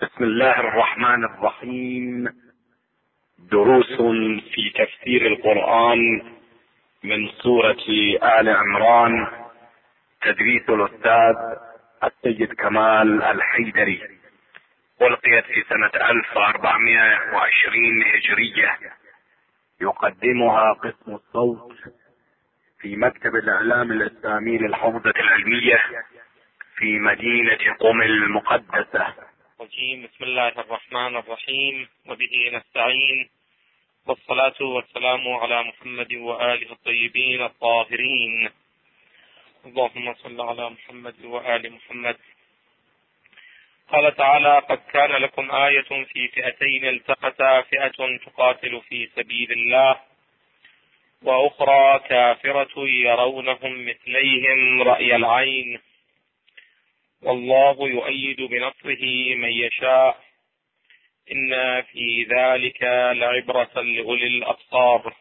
بسم الله الرحمن الرحيم. دروس في تفسير القرآن من سورة آل عمران، تدريس الأستاذ السيد كمال الحيدري. ألقيت في سنة 1420 هجرية. يقدمها قسم الصوت في مكتب الإعلام الإسلامي للحوزة العلمية في مدينة قم المقدسة. بسم الله الرحمن الرحيم، وبه نستعين، والصلاة والسلام على محمد وآله الطيبين الطاهرين. اللهم صل على محمد وآل محمد. قال تعالى: قد كان لكم آية في فئتين التقتا، فئة تقاتل في سبيل الله وأخرى كافرة يرونهم مثليهم رأي العين، والله يؤيد بنصره من يشاء، إن في ذلك لعبرة لأولي الأبصار.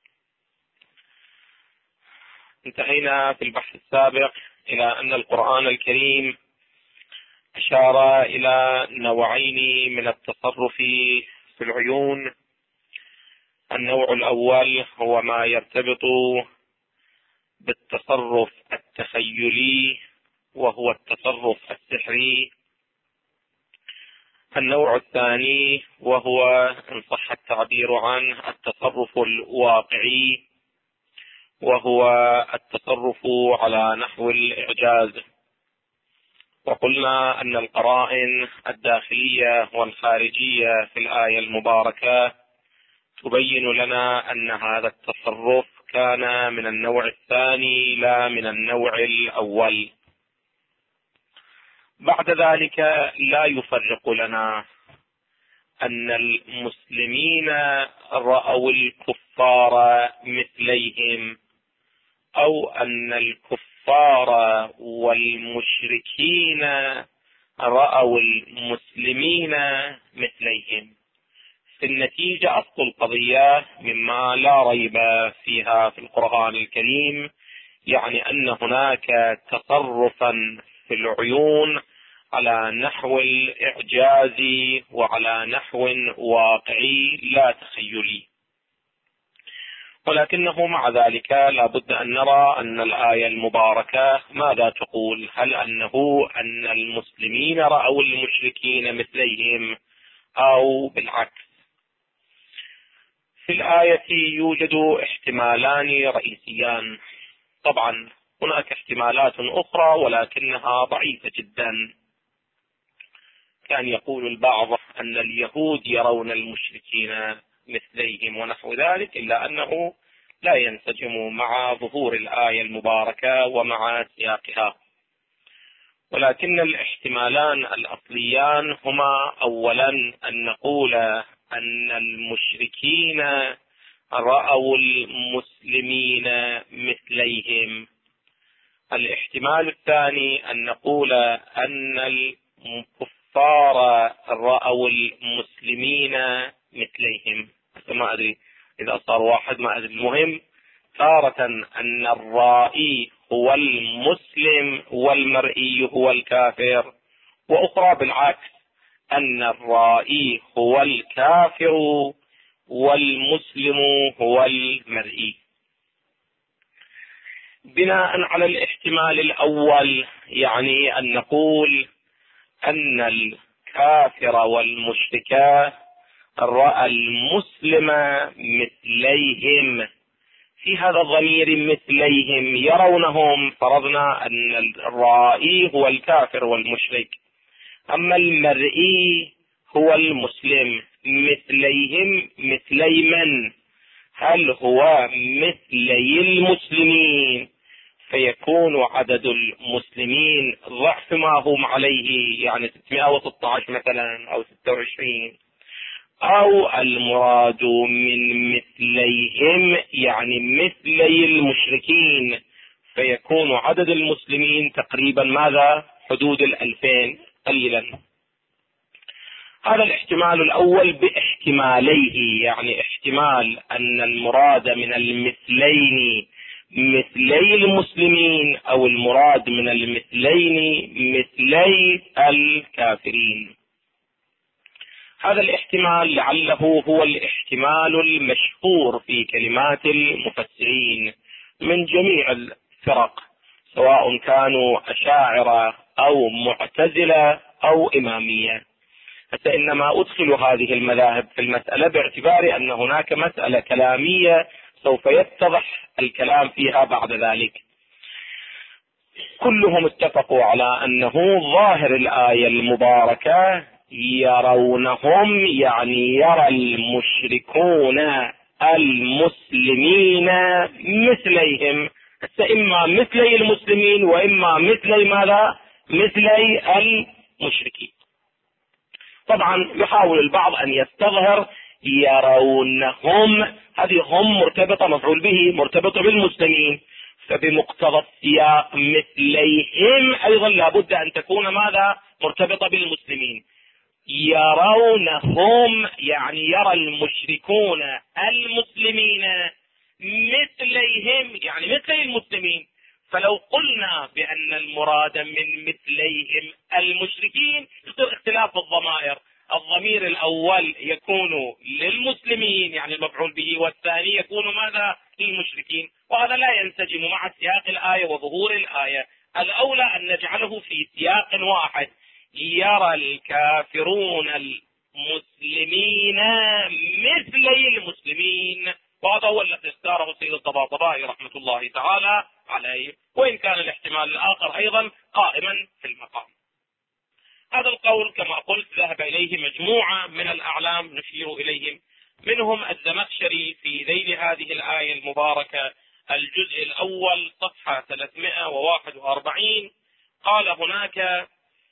انتهينا في البحث السابق إلى أن القرآن الكريم أشار إلى نوعين من التصرف في العيون. النوع الأول هو ما يرتبط بالتصرف التخيلي، وهو التصرف السحري. النوع الثاني وهو إن صح التعبير عنه التصرف الواقعي، وهو التصرف على نحو الإعجاز. وقلنا أن القرائن الداخلية والخارجية في الآية المباركة تبين لنا أن هذا التصرف كان من النوع الثاني لا من النوع الأول. بعد ذلك لا يفرق لنا أن المسلمين رأوا الكفار مثليهم، أو أن الكفار والمشركين رأوا المسلمين مثليهم. في النتيجة أصل القضية مما لا ريب فيها في القرآن الكريم، يعني أن هناك تصرفا في العيون على نحو الإعجاز وعلى نحو واقعي لا تخيلي. ولكنه مع ذلك لا بد أن نرى أن الآية المباركة ماذا تقول. هل أن المسلمين رأوا المشركين مثليهم أو بالعكس؟ في الآية يوجد احتمالان رئيسيان. طبعا هناك احتمالات أخرى ولكنها ضعيفة جدا. كان يقول البعض أن اليهود يرون المشركين مثليهم ونحو ذلك، إلا أنه لا ينسجم مع ظهور الآية المباركة ومع سياقها. ولكن الاحتمالان الأصليان هما: أولا أن نقول أن المشركين رأوا المسلمين مثليهم. الاحتمال الثاني أن نقول أن الكفار رأوا المسلمين مثليهم. ما أدري إذا صار واحد، ما أدري. المهم تارة أن الرائي هو المسلم والمرئي هو الكافر، وأخرى بالعكس، أن الرائي هو الكافر والمسلم هو المرئي. بناء على الاحتمال الأول، يعني أن نقول أن الكافر والمشرك رأى المسلم مثليهم. في هذا الضمير مثليهم يرونهم، فرضنا أن الرائي هو الكافر والمشرك، أما المرئي هو المسلم. مثليهم مثلي من؟ هل هو مثلي المسلمين فيكون عدد المسلمين ضعف ما هم عليه، يعني 616 مثلا أو 26، أو المراد من مثليهم يعني مثلي المشركين فيكون عدد المسلمين تقريبا ماذا؟ حدود 2000 قليلا. هذا الاحتمال الأول باحتماليه، يعني احتمال أن المراد من المثلين مثلي المسلمين، أو المراد من المثلين مثلي الكافرين. هذا الاحتمال لعله هو الاحتمال المشهور في كلمات المفسرين من جميع الفرق، سواء كانوا أشاعرة أو معتزلة أو إمامية. حتى إنما أدخل هذه المذاهب في المسألة باعتبار أن هناك مسألة كلامية سوف يتضح الكلام فيها بعد ذلك. كلهم اتفقوا على أنه ظاهر الآية المباركة يرونهم، يعني يرى المشركون المسلمين مثليهم، إما مثلي المسلمين وإما مثلي ماذا؟ مثلي المشركين. طبعا يحاول البعض أن يستظهر يرونهم، هذه هم مرتبطة مفعول به مرتبطة بالمسلمين، فبمقتضى السياق مثليهم أيضا لابد أن تكون ماذا؟ مرتبطة بالمسلمين. يرونهم يعني يرى المشركون المسلمين مثليهم، يعني مثل المسلمين. فلو قلنا بأن المراد من مثليهم المشركين يصير اختلاف الضمائر، الضمير الأول يكون للمسلمين يعني المفعول به، والثاني يكون ماذا؟ للمشركين، وهذا لا ينسجم مع سياق الآية وظهور الآية. الأولى أن نجعله في سياق واحد، يرى الكافرون المسلمين مثلي المسلمين، وهذا هو الذي اختاره سيد الطباطبائي رحمة الله تعالى عليه، وإن كان الاحتمال الآخر أيضا قائما في المقام. هذا القول كما قلت ذهب إليه مجموعة من الأعلام نشير إليهم، منهم الزمخشري في ذيل هذه الآية المباركة الجزء الأول صفحة 341 قال هناك: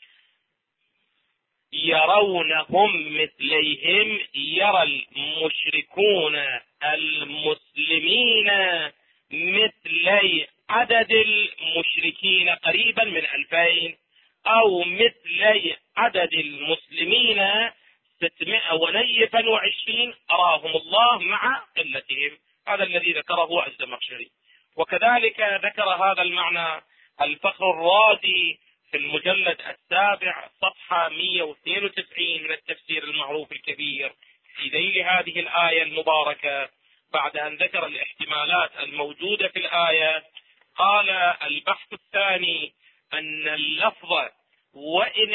يرونهم مثليهم، يرى المشركون المسلمين مثلي عدد المشركين قريبا من 2000، أو مثلي عدد المسلمين 620 أراهم الله مع قلتهم. هذا الذي ذكره الزمخشري. وكذلك ذكر هذا المعنى الفخر الرازي في المجلد 7 صفحة 192 من التفسير المعروف الكبير في ذيل هذه الآية المباركة، بعد أن ذكر الاحتمالات الموجودة في الآية قال: البحث الثاني أن اللفظ وإن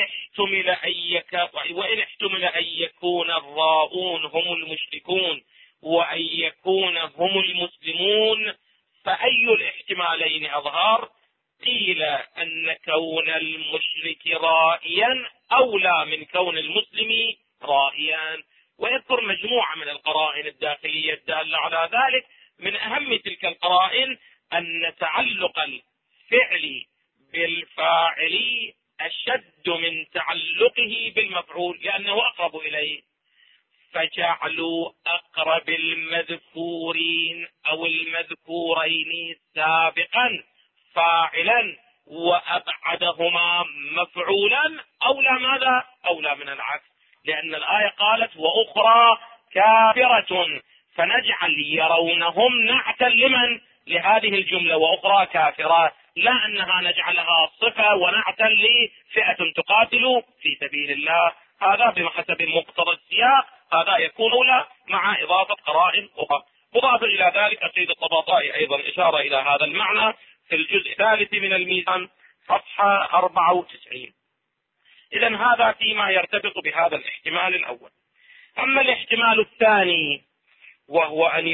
احتمل أن يكون الراؤون هم المشركون وأن يكون هم المسلمون، فأي الاحتمالين أظهر؟ قيل أن كون المشرك رائيا أولى من كون المسلم رائيا. ويذكر مجموعة من القرائن الداخلية الدالة على ذلك. من أهم تلك القرائن أن تعلق الفعل بالفاعل أشد من تعلقه بالمفعول لأنه أقرب إليه، فجعلوا أقرب المذكورين أو المذكورين سابقا فاعلا وأبعدهما مفعولا أولى ماذا؟ أولى من العكس، لأن الآية قالت: وأخرى كافرة، فنجعل يرونهم نعتا لمن؟ لهذه الجملة وأخرى كافرة، لا أنها نجعلها صفة ونعتا لفئة تقاتل في سبيل الله. هذا بحسب مقتضى السياق، هذا يكون أولى مع إضافة قرائن أخرى. مضاف إلى ذلك السيد الطباطبائي أيضا إشارة إلى هذا المعنى في الجزء الثالث من الميزان صفحة 94. إذن هذا فيما يرتبط بهذا الاحتمال الأول. أما الاحتمال الثاني وهو أن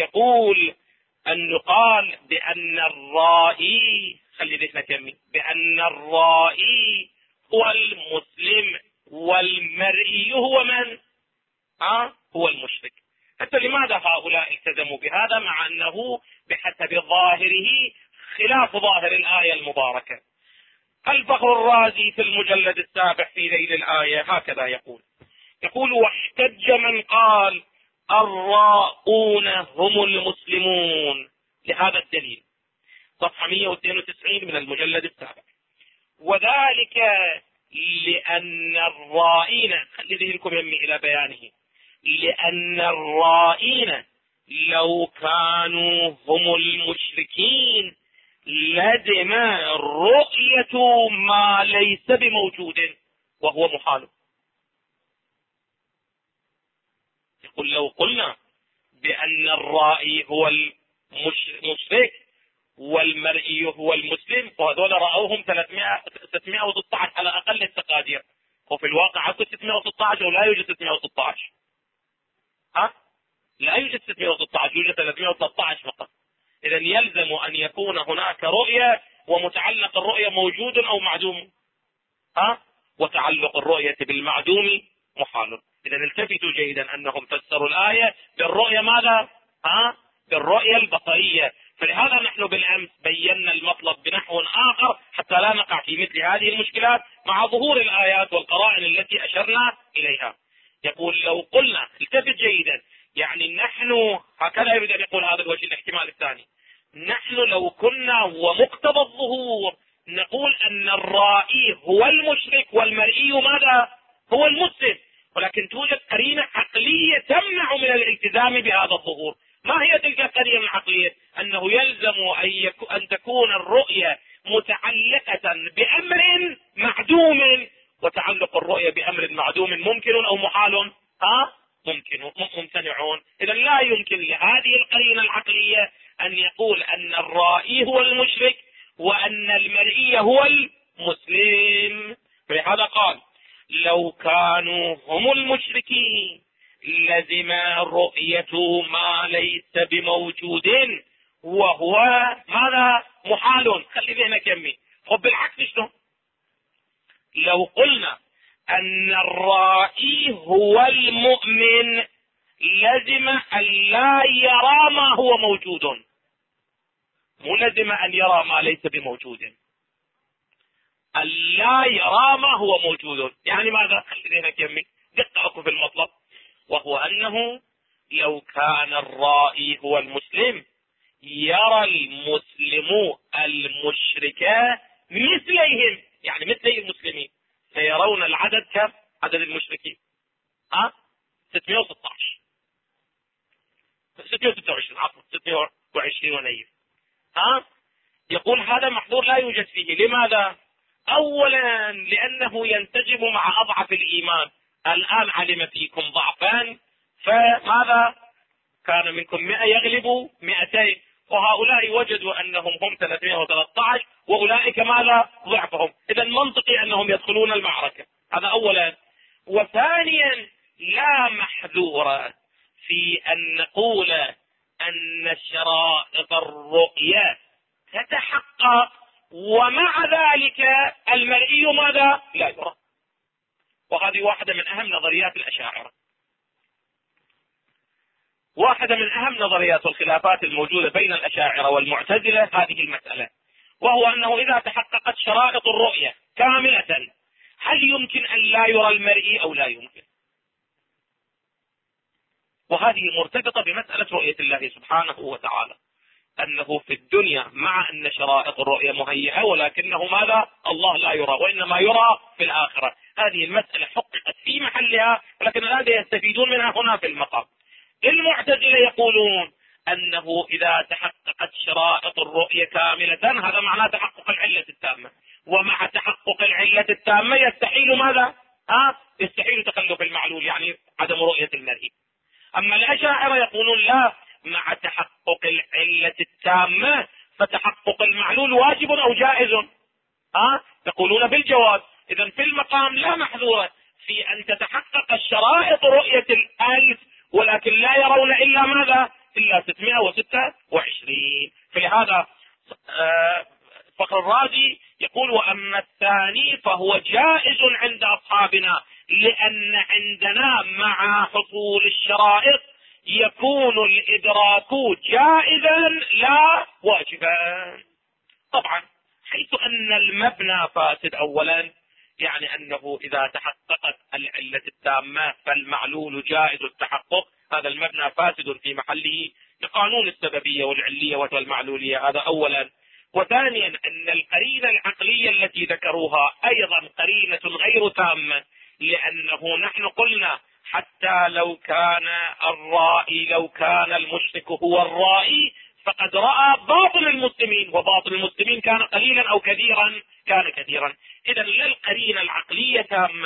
يقال بأن الرائي، خلي ذهنك يمين، بأن الرائي هو المسلم والمرئي هو من؟ هو المشرك. حتى لماذا هؤلاء التزموا بهذا مع أنه بحسب ظاهره خلاف ظاهر الآية المباركة؟ الفخر الرازي في المجلد 7 في ذيل الآية هكذا يقول: واحتج من قال الراؤون هم المسلمون لهذا الدليل، صفحة 192 من المجلد 7، وذلك لأن الرائين، خلي ذهنكم يمي إلى بيانه، لأن الرائين لو كانوا هم المشركين لزم رؤية ما ليس بموجود وهو محال. يقول لو قلنا بأن الرائي هو المشرك والمرئي هو المسلم، وهذول رأوهم 616 على أقل التقادير، وفي الواقع اكو 616 ولا يوجد 616. لا يوجد 616، يوجد 313 فقط. إذا يلزم أن يكون هناك رؤية ومتعلق الرؤية موجود أو معدوم. وتعلق الرؤية بالمعدوم محال. إذا التفتوا جيدا أنهم فسروا الآية بالرؤية ماذا؟ بالرؤية البصرية. فلهذا نحن بالأمس بينا المطلب بنحو آخر حتى لا نقع في مثل هذه المشكلات مع ظهور الآيات والقرائن التي أشرنا إليها. يقول لو قلنا، التفت جيدا، يعني نحن هكذا يريد أن يقول هذا الوجه الاحتمال الثاني، نحن لو كنا ومقتضى الظهور نقول أن الرائي هو المشرك والمرئي ماذا؟ هو المسلم، ولكن توجد قرينة عقلية تمنع من الالتزام بهذا الظهور. ما هي تلك القرينة العقلية؟ أنه يلزم أن تكون الرؤية متعلقة بأمر معدوم، وتعلق الرؤية بأمر معدوم ممكن أو محال؟ ممكن، ممتنعون. إذا لا يمكن لهذه القرينة العقلية أن يقول أن الرائي هو المشرك وأن المرئي هو المسلم. فلهذا قال لو كانوا هم المشركين لزم رؤية ما ليس بموجود وهو ماذا؟ محال. خلي ذهنك يمي. بالعكس شنو؟ لو قلنا أن الرائي هو المؤمن لزم أن لا يرى ما هو موجود، مو لزم أن يرى ما ليس بموجود، أن لا يرى ما هو موجود. يعني ماذا؟ خلينا يمي دققوا في المطلب، وهو أنه لو كان الرائي هو المسلم يرى المسلم المشرك مثليهم، يعني مثل المسلمين، سيرون العدد كم؟ عدد المشركين 616 626 عفوا 620 ونيف. يقول هذا محظور لا يوجد فيه. لماذا؟ اولا لانه ينسجم مع اضعف الايمان. الان علم فيكم ضعفان، فماذا؟ كان منكم 100 يغلب 200، وهؤلاء وجدوا انهم هم 313 واولئك ماذا؟ ضعفهم. اذا منطقي انهم يدخلون المعركة. هذا اولا. وثانيا لا محذور في ان نقول ان شرائط الرؤية تتحقق ومع ذلك المرئي ماذا؟ لا يرى. وهذه واحدة من اهم نظريات الاشاعرة، واحدة من اهم نظريات الخلافات الموجودة بين الاشاعرة والمعتزلة هذه المسألة، وهو انه اذا تحققت شرائط الرؤية كاملة هل يمكن ان لا يرى المرئي او لا يمكن؟ وهذه مرتبطة بمسألة رؤية الله سبحانه وتعالى، انه في الدنيا مع ان شرائط الرؤية مهيئة ولكنه ماذا؟ الله لا يرى، وانما يرى في الاخرة. هذه المسألة حققت في محلها، ولكن الذين يستفيدون منها هنا في المقام. المعتزلة يقولون انه اذا تحققت شرائط الرؤية كاملة هذا معناه تحقق العلة التامة، ومع تحقق العلة التامة يستحيل ماذا؟ يستحيل تخلف المعلول، يعني عدم رؤية المرئي. اما الاشاعرة يقولون لا، مع تحقق العلة التامة فتحقق المعلول واجب او جائز. يقولون بالجواز. اذا في المقام لا محذور في ان تتحقق الشرائط رؤية 1000 ولكن لا يرون الا ماذا؟ الا 626. فلهذا فخر الرازي يقول واما الثاني فهو جائز عند اصحابنا، لان عندنا مع حصول الشرائط يكون الادراك جائزا لا واجبا. طبعا حيث ان المبنى فاسد اولا، يعني انه اذا تحققت العلة التامة فالمعلول جائز التحقق، هذا المبنى فاسد في محله لقانون السببية والعلية والمعلولية. هذا اولا. وثانيا ان القرينة العقلية التي ذكروها ايضا قرينة غير تامة، لانه نحن قلنا حتى لو كان الرائي، لو كان المشرك هو الرائي فقد رأى باطل المسلمين، وباطل المسلمين كان قليلا او كثيرا؟ كان كثيرا. اذا لا القرينة العقلية تامة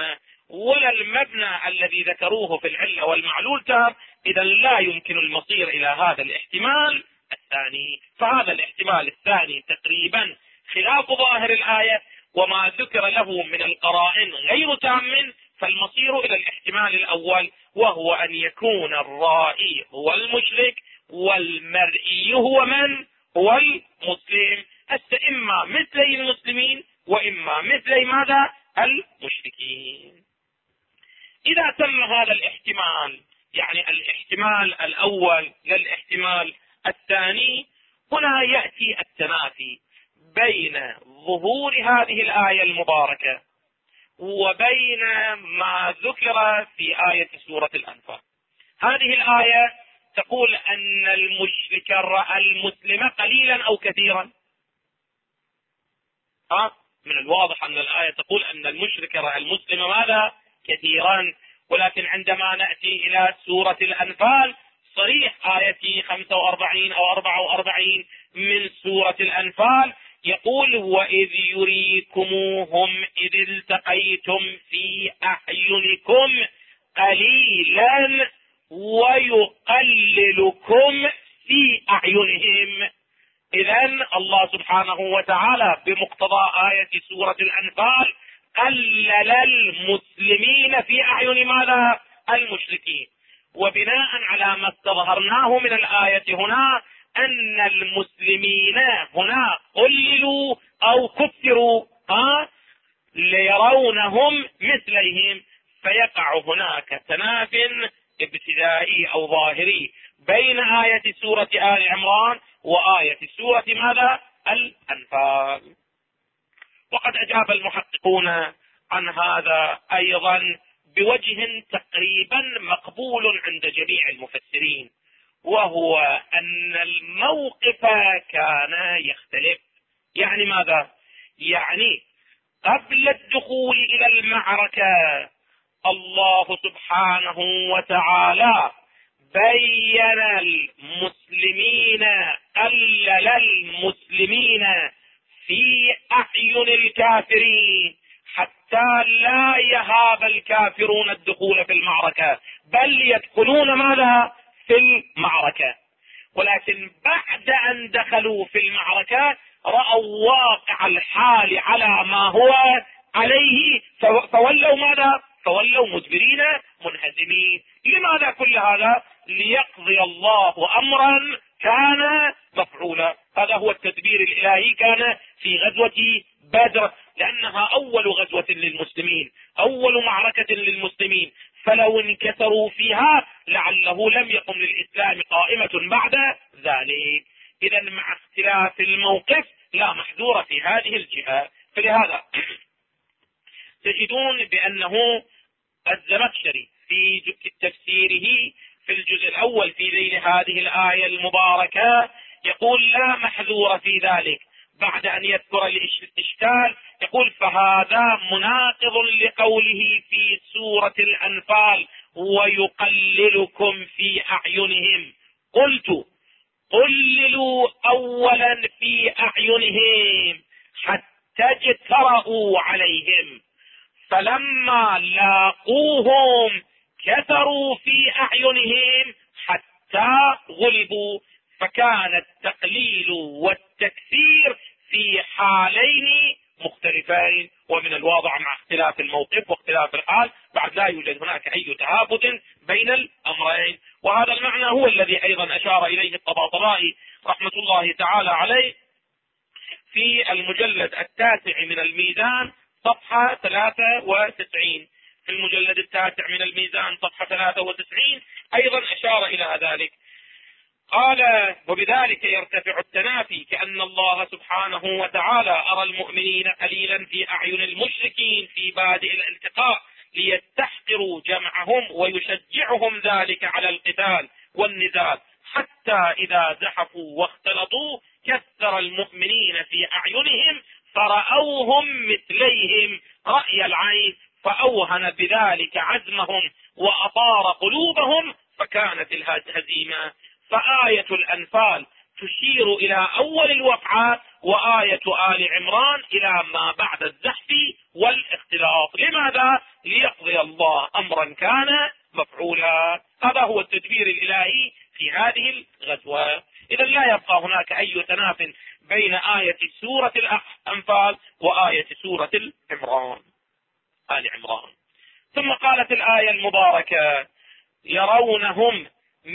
ولا المبنى الذي ذكروه في العلة والمعلول تام، إذا لا يمكن المصير إلى هذا الاحتمال الثاني. فهذا الاحتمال الثاني تقريبا خلاف ظاهر الآية، وما ذكر له من القرائن غير تام، فالمصير إلى الاحتمال الأول، وهو أن يكون الرائي هو المشرك والمرئي هو من؟ هو المسلم. إما مثلي المسلمين وإما مثلي ماذا؟ المشركين. إذا تم هذا الاحتمال، يعني الاحتمال الأول للاحتمال الثاني، هنا يأتي التنافي بين ظهور هذه الآية المباركة وبين ما ذكر في آية سورة الأنفال. هذه الآية تقول أن المشرك رأى المسلم قليلا أو كثيرا. من الواضح أن الآية تقول أن المشرك رأى المسلم ماذا؟ كثيرا. ولكن عندما نأتي إلى سورة الأنفال، صريح آية 45 أو 44 من سورة الأنفال يقول: وإذ يريكموهم إذ التقيتم في أعينكم قليلا ويقللكم في أعينهم. إذن الله سبحانه وتعالى بمقتضى آية سورة الأنفال قلل المسلمين في أعين ماذا؟ المشركين. وبناء على ما استظهرناه من الآية هنا أن المسلمين هنا قللوا أو كثروا ليرونهم مثليهم، فيقع هناك تناف ابتدائي أو ظاهري بين آية سورة آل عمران وآية سورة ماذا؟ الأنفال. وقد أجاب المحققون عن هذا أيضا بوجه تقريبا مقبول عند جميع المفسرين، وهو أن الموقف كان يختلف. يعني ماذا؟ يعني قبل الدخول إلى المعركة الله سبحانه وتعالى بين المسلمين، قلل المسلمين في أعين الكافرين حتى لا يهاب الكافرون الدخول في المعركة، بل يدخلون ماذا؟ في المعركة. ولكن بعد أن دخلوا في المعركة رأوا واقع الحال على ما هو عليه، فولوا ماذا؟ فولوا مدبرين منهزمين. لماذا كل هذا؟ ليقضي الله أمرا كان مفعولا. هذا هو التدبير الإلهي كان في غزوة بدر، لأنها أول غزوة للمسلمين، أول معركة للمسلمين، فلو انكسروا فيها لعله لم يقم للإسلام قائمة بعد ذلك. إذا مع اختلاف الموقف لا محذور في هذه الجهة. فلهذا تجدون بأنه الزمخشري في تفسيره في الجزء الأول في ذيل هذه الآية المباركة يقول لا محذور في ذلك، بعد أن يذكر الإشكال يقول: فهذا مناقض لقوله في سورة الأنفال ويقللكم في أعينهم. قلت: قللوا أولا في أعينهم حتى اجترأوا عليهم، فلما لاقوهم كثروا في أعينهم حتى غلبوا، فكان التقليل والتكثير في حالين مختلفين. ومن الواضح مع اختلاف الموقف واختلاف الحال بعد لا يوجد هناك أي تهافت بين الأمرين. وهذا المعنى هو الذي أيضا أشار إليه الطباطبائي رحمة الله تعالى عليه في المجلد 9 من الميزان صفحة 93. في المجلد 9 من الميزان صفحة 93 أيضا أشار إلى ذلك. قال: وبذلك يرتفع التنافي، كأن الله سبحانه وتعالى أرى المؤمنين قليلا في أعين المشركين في بادئ الالتقاء ليستحقروا جمعهم ويشجعهم ذلك على القتال والنزال، حتى إذا زحفوا واختلطوا كثر المؤمنين في أعينهم فرأوهم مثليهم رأي العين، فأوهن بذلك عزمهم وأطار قلوبهم فكانت الهزيمة. فآية الأنفال تشير إلى أول الوقعات، وآية آل عمران إلى ما بعد الزحف والاختلاط. لماذا؟ ليقضي الله أمرا كان مفعولا. هذا هو التدبير الإلهي في هذه الغزوة. إذا لا يبقى هناك أي تناف بين آية سورة الأنفال وآية سورة آل عمران. ثم قالت الآية المباركة: يرونهم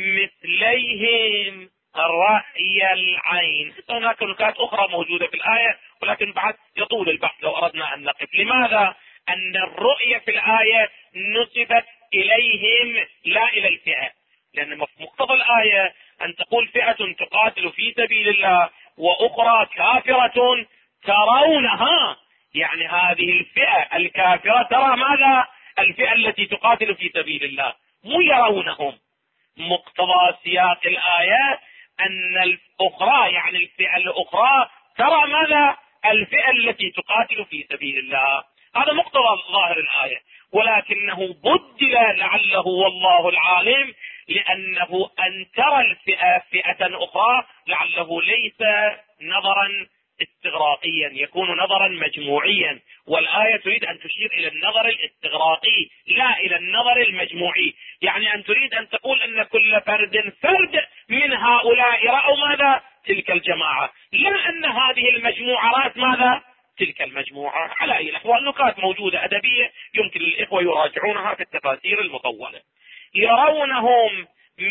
مثليهم رأي العين. هناك نكات أخرى موجودة في الآية ولكن بعد يطول البحث لو أردنا أن نقف. لماذا؟ أن الرؤية في الآية نسبت إليهم لا إلى الفئة، لأن مقتضى الآية أن تقول فئة تقاتل في سبيل الله وأخرى كافرة ترونها، يعني هذه الفئة الكافرة ترى ماذا؟ الفئة التي تقاتل في سبيل الله، مو يرونهم. مقتضى سياق الآية أن الأخرى يعني الفئة الأخرى ترى ماذا؟ الفئة التي تقاتل في سبيل الله. هذا مقتضى ظاهر الآية، ولكنه بدل لعله والله العالم لأنه أن ترى الفئة فئة أخرى لعله ليس نظرا استغراقيا، يكون نظرا مجموعيا، والآية تريد أن تشير إلى النظر الاستغراقي لا إلى النظر المجموعي. يعني أن تريد أن تقول أن كل فرد من هؤلاء رأوا ماذا؟ تلك الجماعة، لا أن هذه المجموعة رأت ماذا؟ تلك المجموعة. على أي الأحوال نكات موجودة أدبية يمكن للإخوة يراجعونها في التفاسير المطولة. يرونهم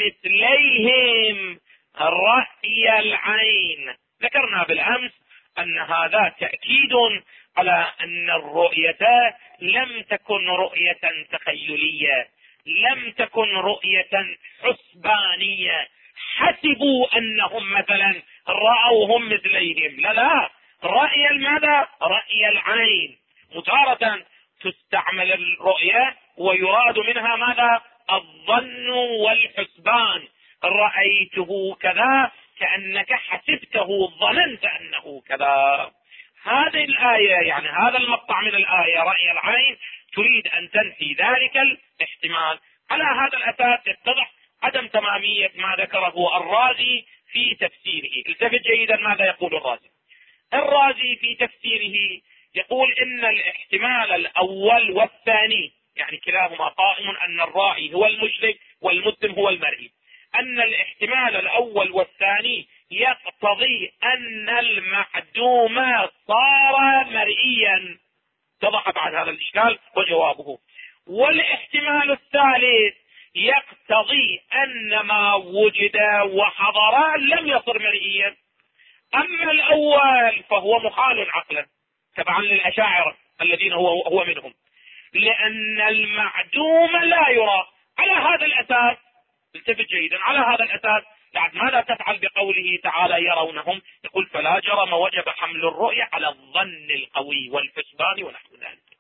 مثليهم رأي العين. ذكرنا بالأمس أن هذا تأكيد على أن الرؤية لم تكن رؤية تخيلية، لم تكن رؤية حسبانية حسبوا أنهم مثلا رأوهم مثليهم، لا، رأي ماذا؟ رأي العين. متارة تستعمل الرؤية ويراد منها ماذا؟ الظن والحسبان. رأيته كذا كأنك حسبته ظننت أنه كذا. هذه الآية يعني هذا المقطع من الآية رأي العين تريد أن تنفي ذلك الاحتمال. على هذا الأساس يتضح عدم تمامية ما ذكره الرازي في تفسيره. التفت جيدا ماذا يقول الرازي. الرازي في تفسيره يقول إن الاحتمال الأول والثاني يعني كلاهما قائم، أن الرائي هو المشرك والمسلم هو المرئي، أن الاحتمال الأول والثاني يقتضي أن المعدوم صار مرئيا. اتضح بعد هذا الإشكال وجوابه. والاحتمال الثالث يقتضي أن ما وجد وحضر لم يصر مرئيا. أما الأول فهو محال عقلا تبعا للأشاعرة الذين هو منهم، لأن المعدوم لا يرى. على هذا الأساس التفت جيدا، على هذا الأساس بعد ماذا تفعل بقوله تعالى يرونهم؟ يقول فلا جرم وجب حمل الرؤية على الظن القوي والحسبان ونحو ذلك.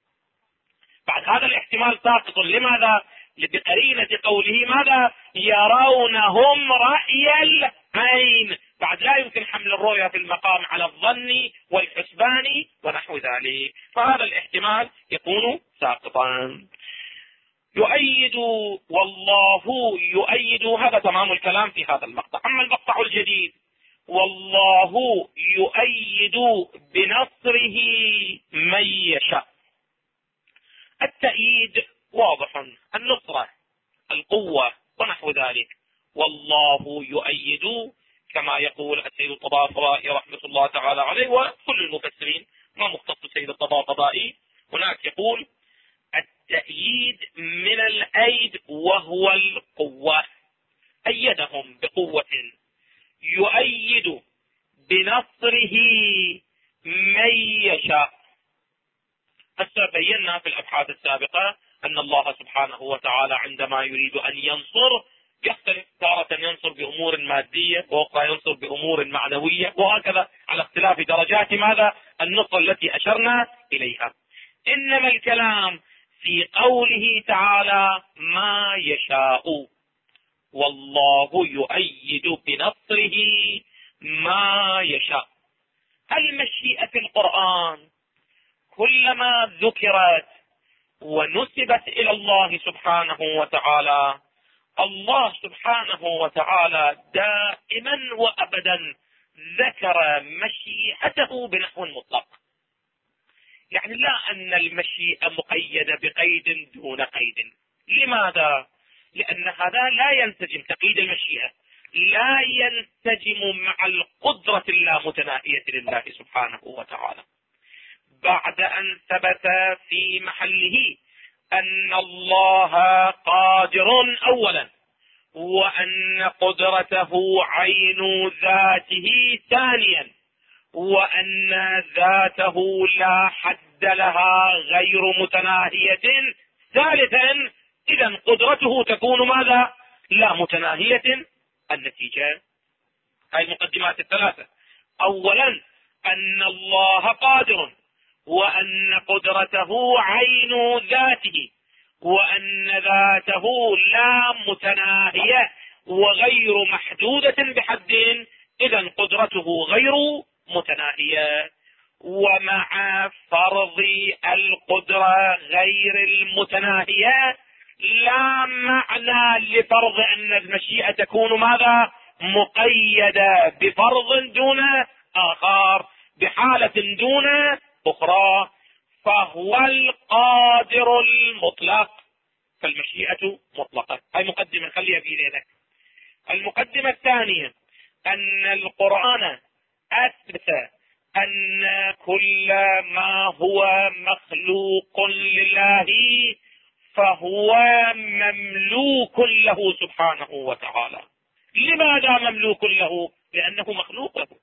بعد هذا الاحتمال ساقط. لماذا؟ بقرينة قوله ماذا؟ يرونهم رأي العين. بعد لا يمكن حمل الرؤية في المقام على الظن والحسبان ونحو ذلك، فهذا الاحتمال يكون ساقطا. يؤيد والله يؤيد، هذا تمام الكلام في هذا المقطع. أما المقطع الجديد والله يؤيد بنصره من يشاء. التأييد واضح، النصرة القوة ونحو ذلك. والله يؤيد كما يقول السيد الطباطبائي رحمة الله تعالى عليه وكل المفسرين، ما مختص السيد الطباطبائي. هناك يقول التأييد من الأيد وهو القوة، أيدهم بقوة. يؤيد بنصره من يشاء. هسه بينا في الأبحاث السابقة أن الله سبحانه وتعالى عندما يريد أن ينصر يختلف، تارة ينصر بأمور مادية وأخرى ينصر بأمور معنوية، وهكذا على اختلاف درجات ماذا؟ النصر التي أشرنا إليها. إنما الكلام في قوله تعالى ما يشاء، والله يؤيد بنصره ما يشاء. المشيئة في القرآن كلما ذكرت ونسبت إلى الله سبحانه وتعالى، الله سبحانه وتعالى دائما وأبدا ذكر مشيئته بنحو مطلق. يعني لا أن المشيئة مقيدة بقيد دون قيد. لماذا؟ لأن هذا لا ينسجم، تقييد المشيئة لا ينسجم مع القدرة اللامتناهية لله سبحانه وتعالى. بعد أن ثبت في محله أن الله قادر أولا، وأن قدرته عين ذاته ثانيا، وأن ذاته لا حد لها غير متناهية ثالثا، إذا قدرته تكون ماذا؟ لا متناهية. النتيجة هاي المقدمات الثلاثة: أولا أن الله قادر، وأن قدرته عين ذاته، وأن ذاته لا متناهية وغير محدودة بحد، إذا قدرته غير متناهية. ومع فرض القدرة غير المتناهية لا معنى لفرض أن المشيئة تكون ماذا؟ مقيدة بفرض دون آخر، بحالة دون أخرى. فهو القادر المطلق، فالمشيئة مطلقة. هاي مقدمة خليها في ذهنك. المقدمة الثانية أن القرآن أثبت أن كل ما هو مخلوق لله فهو مملوك له سبحانه وتعالى. لماذا مملوك له؟ لأنه مخلوق له.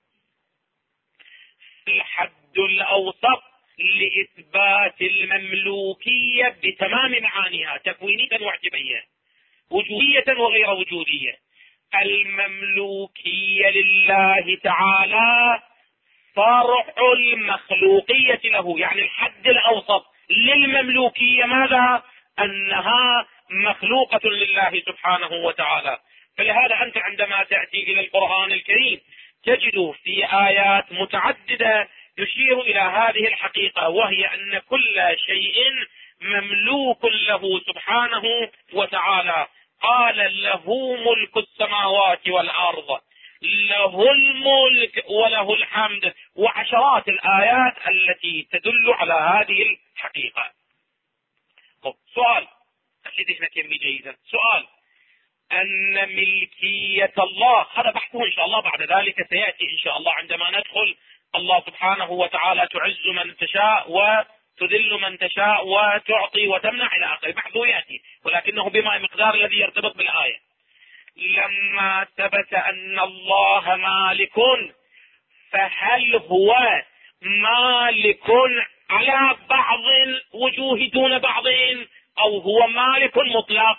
الحد الأوسط لإثبات المملوكية بتمام معانيها، تكوينية واعتبارية، وجودية وغير وجودية. المملوكية لله تعالى فرع المخلوقية له، يعني الحد الأوسط للمملوكية ماذا؟ أنها مخلوقة لله سبحانه وتعالى. فلهذا أنت عندما تأتي إلى القرآن الكريم تجد في آيات متعددة يشير إلى هذه الحقيقة، وهي أن كل شيء مملوك له سبحانه وتعالى. قال: له ملك السماوات والأرض، له الملك وله الحمد، وعشرات الآيات التي تدل على هذه الحقيقة. سؤال أكيد يمي جيدا، سؤال: أن ملكية الله، هذا بحثه إن شاء الله بعد ذلك سيأتي إن شاء الله عندما ندخل. الله سبحانه وتعالى تعز من تشاء وتذل من تشاء وتعطي وتمنع إلى آخره، بحثه يأتي، ولكنه بما مقدار الذي يرتبط بالآية. لما ثبت أن الله مالك، فهل هو مالك على بعض الوجوه دون بعض، أو هو مالك مطلق؟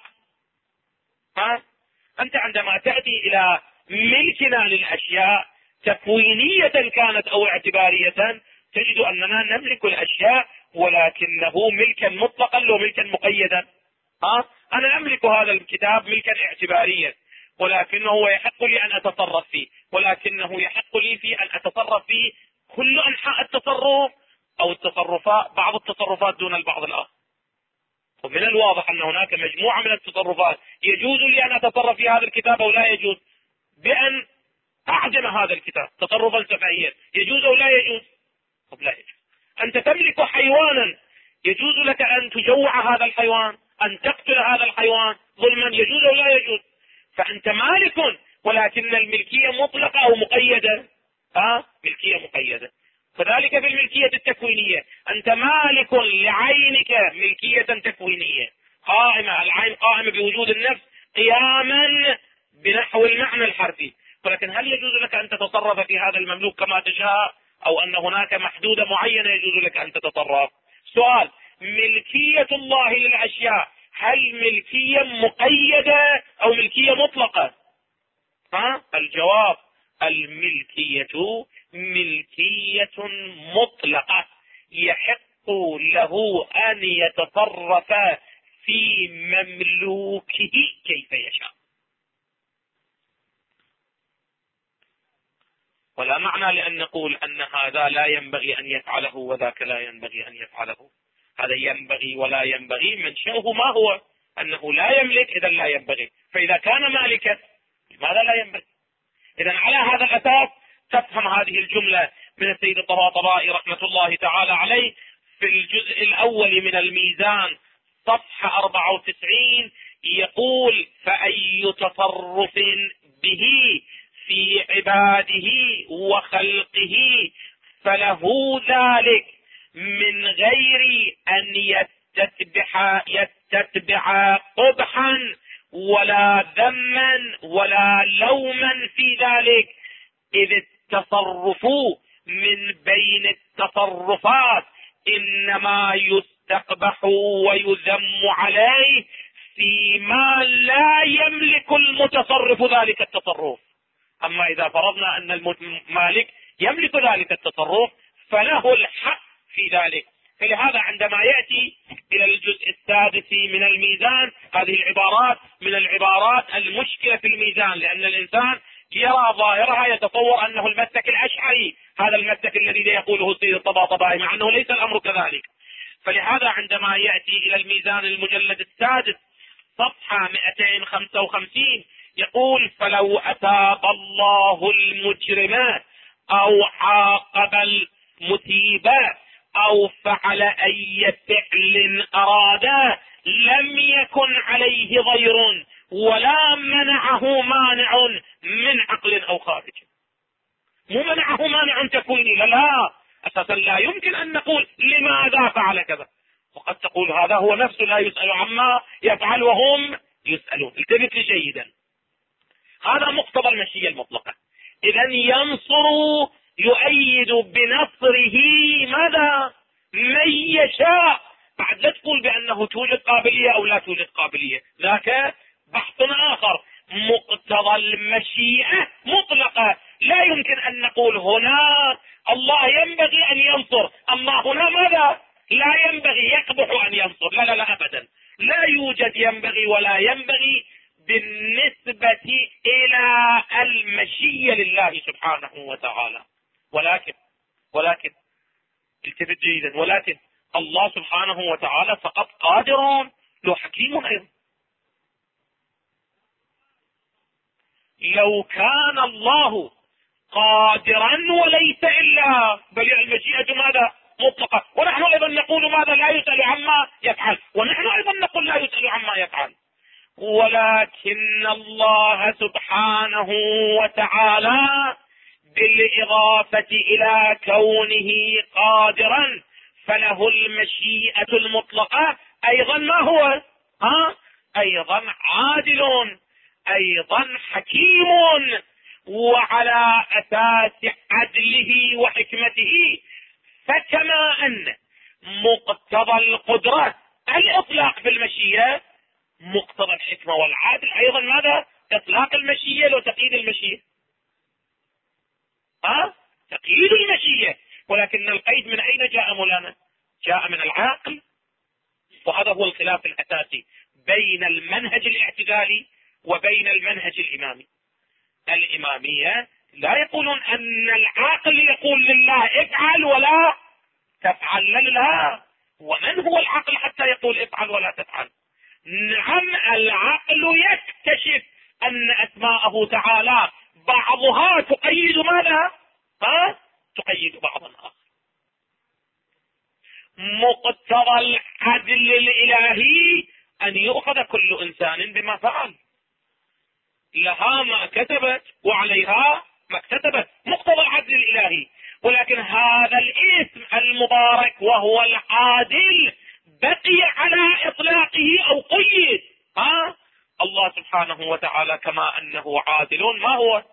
أنت عندما تأتي إلى ملكنا للأشياء تكوينية كانت أو اعتبارية تجد أننا نملك الأشياء، ولكنه ملكا مطلقا لو ملكا مقيدا. أنا أملك هذا الكتاب ملكا اعتباريا، ولكنه يحق لي أن أتصرف فيه، ولكنه يحق لي في أن أتصرف فيه كل أنحاء التصرف أو التصرفات، بعض التصرفات دون البعض الآخر. ومن الواضح أن هناك مجموعة من التصرفات يجوز لي أن أتصرف في هذا الكتاب أو لا يجوز، بأن أعدم هذا الكتاب تصرفا سفهيا، يجوز أو لا يجوز؟ لا يجوز. أنت تملك حيوانا، يجوز لك أن تجوع هذا الحيوان، أن تقتل هذا الحيوان ظلما، يجوز أو لا يجوز؟ فأنت مالك، ولكن الملكية مطلقة أو مقيدة؟ ملكية مقيدة. كذلك في الملكية التكوينية، أنت مالك لعينك ملكية تكوينية قائمة، العين قائمة بوجود النفس قياما بنحو المعنى الحرفي، ولكن هل يجوز لك أن تتصرف في هذا المملوك كما تشاء، أو أن هناك محدودة معينة يجوز لك أن تتصرف؟ سؤال: ملكية الله للأشياء هل ملكية مقيدة أو ملكية مطلقة؟ الجواب: الملكية ملكية مطلقة، يحق له أن يتصرف في مملوكه كيف يشاء، ولا معنى لأن نقول أن هذا لا ينبغي أن يفعله وذاك لا ينبغي أن يفعله. هذا ينبغي ولا ينبغي، منشأه ما هو؟ أنه لا يملك، إذا لا ينبغي. فإذا كان مالكا لماذا لا ينبغي؟ إذا على هذا الأساس تفهم هذه الجملة من السيد الطباطبائي رحمة الله تعالى عليه: في الجزء الأول من الميزان صفحة 94 يقول: فأي تصرف به في عباده وخلقه فله ذلك من غير أن يتتبع قبحا ولا ذما ولا لوما في ذلك، إذ التصرف من بين التصرفات إنما يستقبح ويذم عليه فيما لا يملك المتصرف ذلك التصرف. أما إذا فرضنا أن المالك يملك ذلك التصرف فله الحق في ذلك. فلهذا عندما يأتي إلى الجزء السادس من الميزان، هذه العبارات من العبارات المشكلة في الميزان، لأن الإنسان يرى ظاهرها يتصور أنه المسلك الأشعري، هذا المسلك الذي يقوله سيد الطباطبائي، مع أنه ليس الأمر كذلك. فلهذا عندما يأتي إلى الميزان المجلد السادس صفحة 255 يقول: فلو أثاب الله المجرم أو عاقب المثيب أو فعل أي فعل أراد لم يكن عليه ضير ولا منعه مانع من عقل أو خارج. مو منعه مانع تكويني، لا أساسا لا يمكن أن نقول لماذا فعل كذا، وقد تقول هذا هو نفسه لا يسأل عما يفعل وهم يسألون. التفت جيدا، هذا مقتضى المشيئة المطلقة. إذا ينصر يؤيد بنصره ماذا؟ من يشاء. بعد لا تقول بأنه توجد قابلية أو لا توجد قابلية، ذاك بحث آخر. مقتضى المشيئة مطلقة، لا يمكن أن نقول هنا الله ينبغي أن ينصر، أما هنا ماذا؟ لا ينبغي، يقبح أن ينصر. لا لا لا أبدا، لا يوجد ينبغي ولا ينبغي بالنسبة إلى المشيئة لله سبحانه وتعالى. ولكن التفت جيدا، ولكن الله سبحانه وتعالى فقط قادر، له حكيم أيضا. لو كان الله قادرا وليس إلا، بل المشيئة ماذا؟ مطلقة. ونحن أيضا نقول ماذا؟ لا يسأل عما يفعل، ونحن أيضا نقول لا يسأل عما يفعل. ولكن الله سبحانه وتعالى بالإضافة إلى كونه قادرا فله المشيئة المطلقة أيضا ما هو؟ أيضا عادل، أيضا حكيم، وعلى أساس عدله وحكمته. فكما أن مقتضى القدرة الإطلاق في المشيئة، مقتضى الحكمة والعدل أيضا ماذا؟ إطلاق المشيئة وتقييد المشيئة. تقييد المشيئة. ولكن القيد من أين جاء مولانا؟ جاء من العقل. وهذا هو الخلاف الأساسي بين المنهج الاعتدالي وبين المنهج الإمامي. الإمامية لا يقولون أن العقل يقول لله افعل ولا تفعل، لا. ومن هو العقل حتى يقول افعل ولا تفعل؟ نعم، العقل يكتشف أن أسماءه تعالى بعضها تقيد ماذا؟ تقيد بعضا آخر. مقتضى العدل الإلهي أن يؤخذ كل إنسان بما فعل، لها ما كتبت وعليها ما اكتسبت، مقتضى العدل الإلهي. ولكن هذا الاسم المبارك وهو العادل بقي على إطلاقه أو قيد. الله سبحانه وتعالى كما أنه عادل، ما هو؟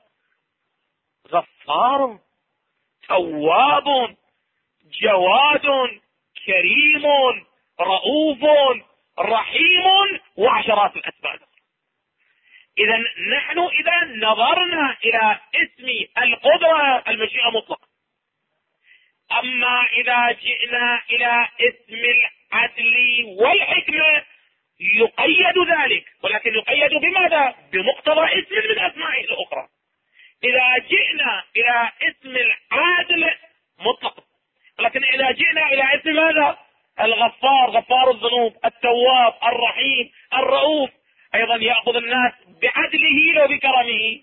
غفار، تواب، جواد، كريم، رؤوف، رحيم، وعشرات الأسباب. إذا نحن إذا نظرنا إلى اسم القدرة المشيئة مطلقة. أما إذا جئنا إلى اسم العدل والحكمة يقيد ذلك، ولكن يقيد بماذا؟ بمقتضى اسم من أسمائه الأخرى. إذا جئنا إلى اسم العادل مطلق، لكن إذا جئنا إلى اسم ماذا؟ الغفار، غفار الذنوب، التواب، الرحيم، الرؤوف، أيضا يأخذ الناس بعدله وبكرمه.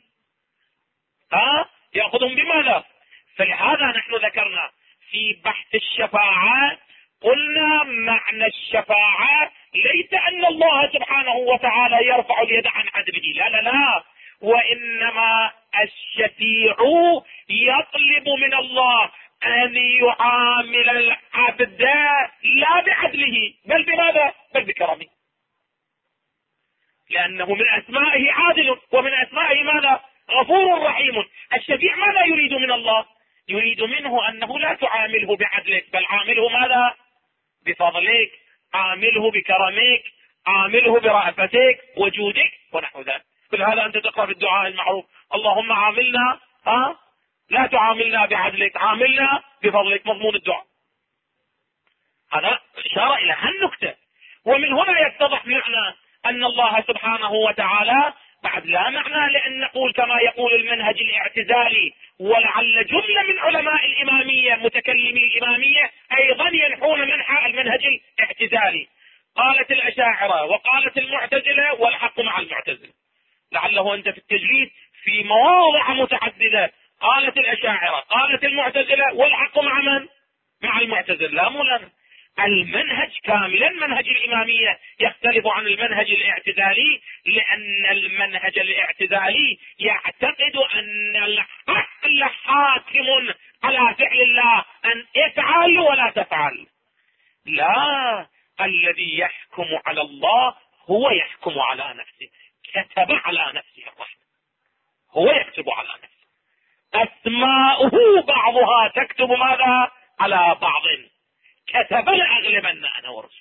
يأخذهم بماذا؟ فلهذا نحن ذكرنا في بحث الشفاعة قلنا معنى الشفاعة ليس أن الله سبحانه وتعالى يرفع اليد عن عدله، لا لا لا، وإنما الشفيع يطلب من الله أن يعامل العبد لا بعدله بل بماذا؟ بل بكرمه، لأنه من أسمائه عادل ومن أسمائه ماذا؟ غفور رحيم. الشفيع ماذا يريد من الله؟ يريد منه أنه لا تعامله بعدلك بل عامله ماذا؟ بفضلك، عامله بكرمك، عامله برأفتك وجودك ونحو ذلك. كل هذا أنت تقرأ في الدعاء المعروف: اللهم عاملنا لا تعاملنا بعدلك، عاملنا بفضلك، مضمون الدعاء. هذا إشارة إلى هالنكتة. ومن هنا يتضح معنى أن الله سبحانه وتعالى بعد لا معنى لأن نقول كما يقول المنهج الاعتزالي، ولعل جملة من علماء الإمامية متكلمي الإمامية أيضا ينحون منحى المنهج الاعتزالي. قالت الأشاعرة وقالت المعتزلة والحق مع المعتزلة، لعله أنت في التجريد في مواضع متعددة قالت الأشاعرة قالت المعتزلة والحق مع من؟ مع المعتزلة. لا مولانا، المنهج كاملا منهج الإمامية يختلف عن المنهج الاعتزالي، لأن المنهج الاعتزالي يعتقد أن العقل حاكم على فعل الله، أن افعل ولا تفعل. لا، الذي يحكم على الله هو يحكم على نفسه، كتب على نفسه الرحمة، هو يكتب على نفسه، أسماؤه بعضها تكتب ماذا؟ على بعض، كتب لأغلبن أنا ورسل.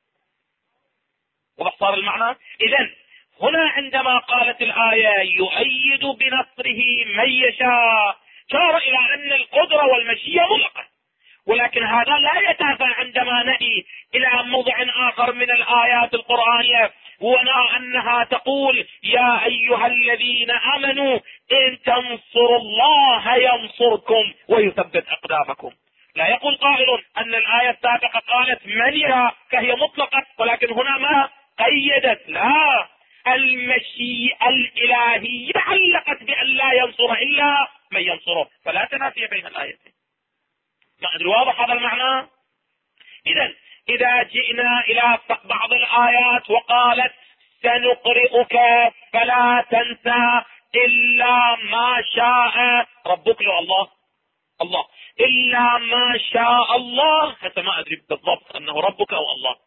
وبصار المعنى. إذن هنا عندما قالت الآية يؤيد بنصره من يشاء، شار إلى أن القدرة والمشيئة مطلقة، ولكن هذا لا يتافى عندما نأتي إلى موضع آخر من الآيات القرآنية ونرى أنها تقول يا أيها الذين آمنوا إن تنصروا الله ينصركم ويثبت أقدامكم. لا يقول قائل أن الآية السابقة قالت من يشاء فهي مطلقة، ولكن هنا ما قيدت. لا، المشيئة الإلهية علقت بأن لا ينصر إلا من ينصره، فلا تنافي بين الآيتين. واضح هذا المعنى؟ إذا جئنا إلى بعض الآيات وقالت سنقرئك فلا تنسى إلا ما شاء ربك، له الله إلا ما شاء الله، حتى ما أدري بالضبط أنه ربك أو الله.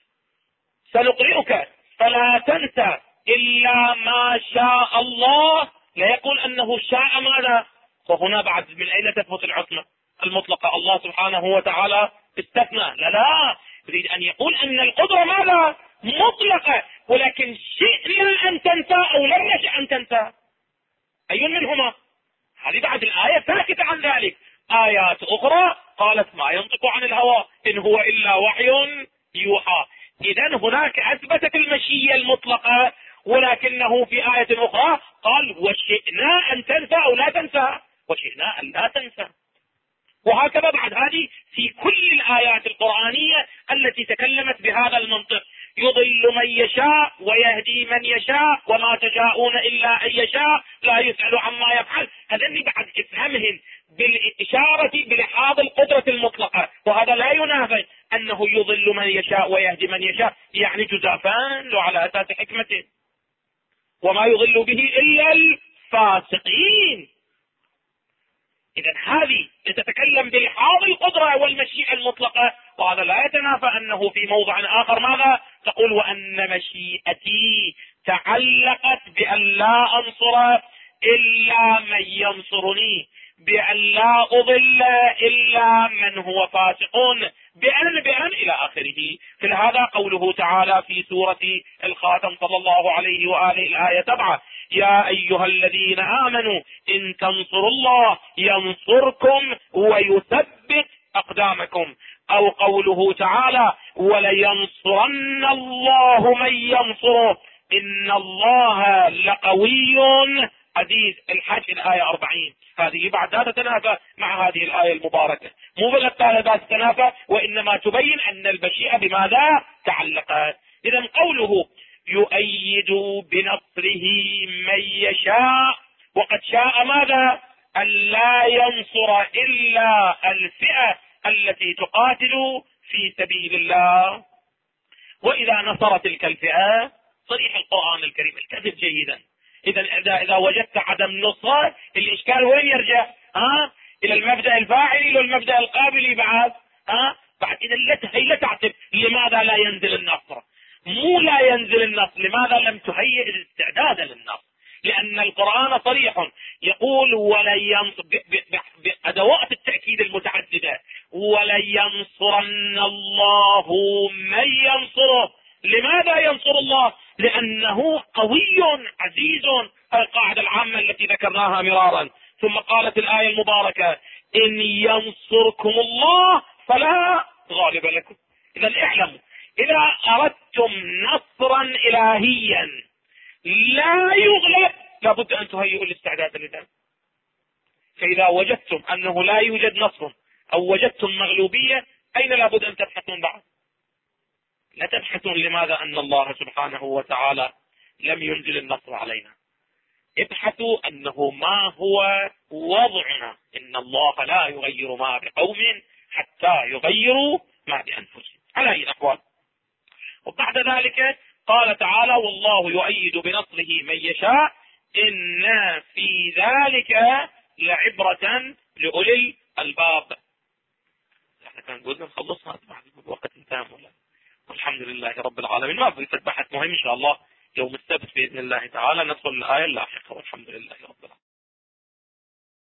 سنقرئك فلا تنسى إلا ما شاء الله، لا يقول أنه شاء ماذا؟ فهنا بعد من أين تثبت العصمة المطلقة؟ الله سبحانه وتعالى استثنى. لا، يريد أن يقول أن القدرة ماذا؟ مطلقة، ولكن شئنا أن تنسى أو لم نشأ أن تنسى، أي منهما؟ هذه بعد الآية ساكتة عن ذلك. آيات أخرى قالت ما ينطق عن الهوى إن هو إلا وحي يوحى. إذن هناك أثبتت المشيئة المطلقة، ولكنه في آية أخرى قال وشئنا أن تنسى أو لا تنسى، وشئنا أن لا تنسى. وهكذا بعد هذه في كل الآيات القرآنية التي تكلمت بهذا المنطق: يضل من يشاء ويهدي من يشاء وما تشاءون إلا أن يشاء لا يسأل عما يفعل. هذني بعد افهمهن بالإشارة بلحاظ القدرة المطلقة، وهذا لا ينافي أنه يضل من يشاء ويهدي من يشاء، يعني جزافان وعلى أساس حكمته، وما يضل به إلا الفاسقين. إذا هذه تتكلم بلحاظ القدرة والمشيئة المطلقة، وهذا لا يتنافى أنه في موضع آخر ماذا تقول؟ وأن مشيئتي تعلقت بأن لا أنصر إلا من ينصرني، بأن لا أضل إلا من هو فاسقون، بأن إلى آخره. في هذا قوله تعالى في سورة الخاتم صلى الله عليه وآله الآية 7: يا أيها الذين آمنوا إن تنصروا الله ينصركم ويثبت أقدامكم. أو قوله تعالى ولينصرن الله من ينصره إن الله لقوي عزيز. الحج الآية 40. هذه بعد لا تتنافى مع هذه الآية المباركة، مو بالتالي لا تتنافى، وإنما تبين أن المشيئة بماذا تعلقت. إذا قوله يؤيد بنصره من يشاء، وقد شاء ماذا؟ أن لا ينصر إلا الفئة التي تقاتل في سبيل الله. وإذا نصر تلك الفئة صريح القرآن الكريم الكذب جيدا. إذا وجدت عدم نصر، الإشكال وين يرجع؟ إلى المبدأ الفاعلي والمبدأ القابلي بعد. بعد إذا لا تعتب لماذا لا ينزل النصر. مو لا ينزل النصر، لماذا لم تهيئ الاستعداد للنصر؟ لأن القرآن صريح يقول ولن ينصر بأدوات التأكيد المتعددة، ولن ينصرن الله من ينصره. لماذا ينصر الله؟ لأنه قوي عزيز، القاعدة العامة التي ذكرناها مرارا. ثم قالت الآية المباركة إن ينصركم الله فلا غالب لكم. إذا اعلموا إذا أردتم نصرا إلهيا لا يغلب لابد أن تهيئوا الاستعداد لذلك. فإذا وجدتم أنه لا يوجد نصر أو وجدتم مغلوبية، أين لابد أن تبحثون بعد؟ لا تبحثون لماذا أن الله سبحانه وتعالى لم ينزل النصر علينا. ابحثوا أنه ما هو وضعنا. إن الله لا يغير ما بقوم حتى يغيروا ما بأنفسهم. على أي الأقوال. وبعد ذلك قال تعالى والله يؤيد بنصره من يشاء إن في ذلك لعبرة لأولي الباب. احنا كان قلنا نخلصها بعد وقت تام ولا. والحمد لله رب العالمين. ما في بحث مهم إن شاء الله يوم السبت بإذن الله تعالى ندخل الآية اللاحقة.